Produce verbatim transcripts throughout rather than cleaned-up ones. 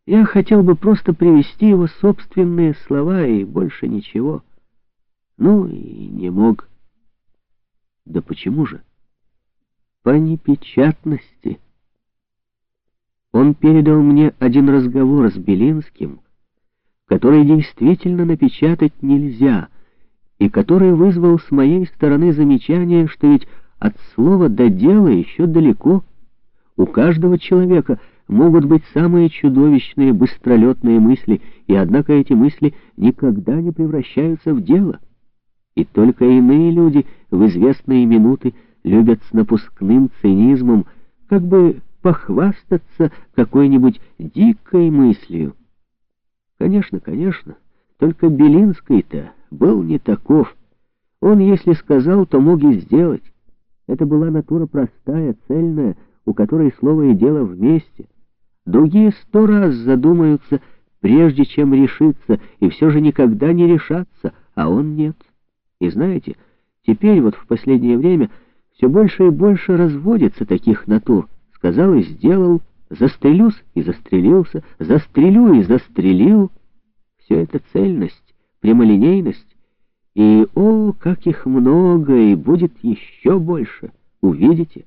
Я хотел бы просто привести его собственные слова и больше ничего. Ну и не мог. Да почему же? По непечатности. Он передал мне один разговор с Белинским, который действительно напечатать нельзя, и который вызвал с моей стороны замечание, что ведь от слова до дела еще далеко. У каждого человека могут быть самые чудовищные, быстролетные мысли, и однако эти мысли никогда не превращаются в дело. И только иные люди в известные минуты любят с напускным цинизмом как бы похвастаться какой-нибудь дикой мыслью. Конечно, конечно, только Белинский-то был не таков. Он, если сказал, то мог и сделать. Это была натура простая, цельная, у которой слово и дело вместе. Другие сто раз задумаются, прежде чем решиться, и все же никогда не решатся, а он нет. И знаете, теперь вот в последнее время все больше и больше разводится таких натур. Сказал и сделал, застрелюсь и застрелился, застрелю и застрелил. Все это цельность, прямолинейность. И, о, как их много, и будет еще больше. Увидите.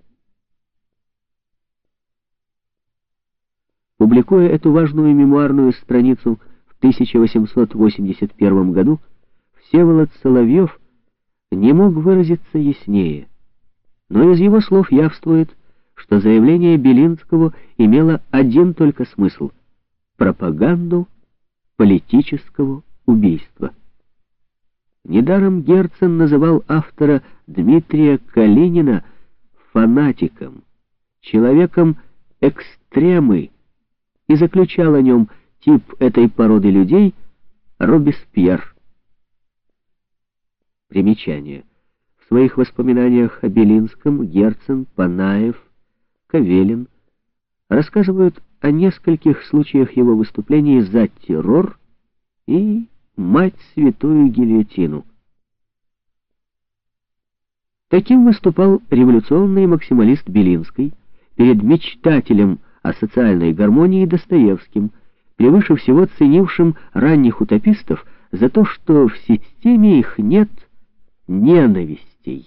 Публикуя эту важную мемуарную страницу в тысяча восемьсот восемьдесят первом году, Всеволод Соловьев не мог выразиться яснее. Но из его слов явствует, что заявление Белинского имело один только смысл — пропаганду политического убийства. Недаром Герцен называл автора Дмитрия Калинина фанатиком, человеком экстремы, и заключал о нем тип этой породы людей Робеспьер. Примечание. В своих воспоминаниях о Белинском Герцен, Панаев, Кавелин рассказывают о нескольких случаях его выступлений за террор и мать святую гильотину. Таким выступал революционный максималист Белинский перед мечтателем о социальной гармонии Достоевским, превыше всего ценившим ранних утопистов за то, что в системе их нет ненавистей.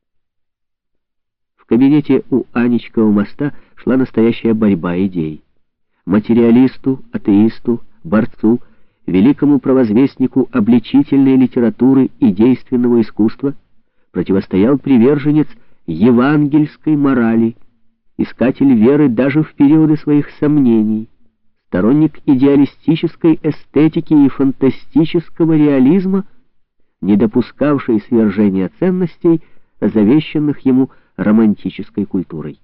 В кабинете у Анечкова моста шла настоящая борьба идей. Материалисту, атеисту, борцу, великому провозвестнику обличительной литературы и действенного искусства противостоял приверженец евангельской морали, искатель веры даже в периоды своих сомнений, сторонник идеалистической эстетики и фантастического реализма, не допускавший свержения ценностей, завещанных ему романтической культурой.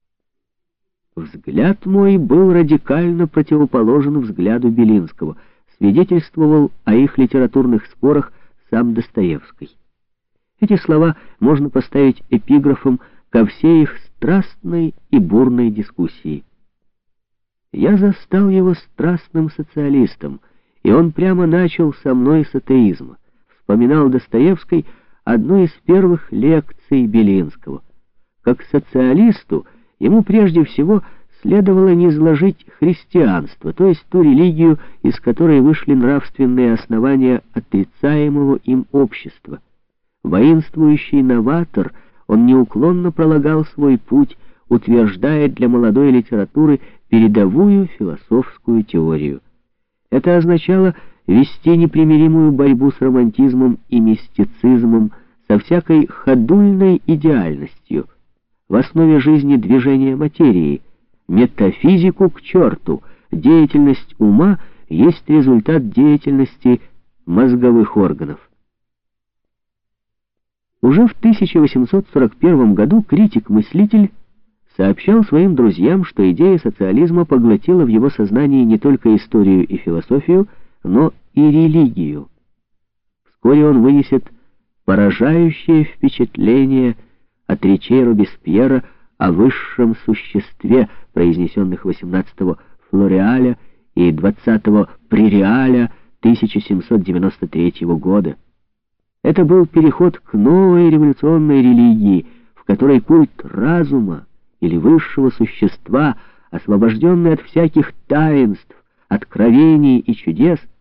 Взгляд мой был радикально противоположен взгляду Белинского, свидетельствовал о их литературных спорах сам Достоевский. Эти слова можно поставить эпиграфом ко всей их страстной и бурной дискуссии. Я застал его страстным социалистом, и он прямо начал со мной с атеизма. Вспоминал Достоевский одну из первых лекций Белинского. Как социалисту ему прежде всего следовало низложить христианство, то есть ту религию, из которой вышли нравственные основания отрицаемого им общества. Воинствующий новатор, он неуклонно пролагал свой путь, утверждая для молодой литературы передовую философскую теорию. Это означало вести непримиримую борьбу с романтизмом и мистицизмом, со всякой ходульной идеальностью. В основе жизни движения материи, метафизику к черту, деятельность ума есть результат деятельности мозговых органов. Уже в тысяча восемьсот сорок первом году критик-мыслитель сообщал своим друзьям, что идея социализма поглотила в его сознании не только историю и философию, но и религию. Вскоре он вынесет поражающее впечатление от речей Робеспьера о высшем существе, произнесенных восемнадцатого Флореаля и двадцатого Пререаля тысяча семьсот девяносто третьего года. Это был переход к новой революционной религии, в которой культ разума или высшего существа, освобожденный от всяких таинств, откровений и чудес,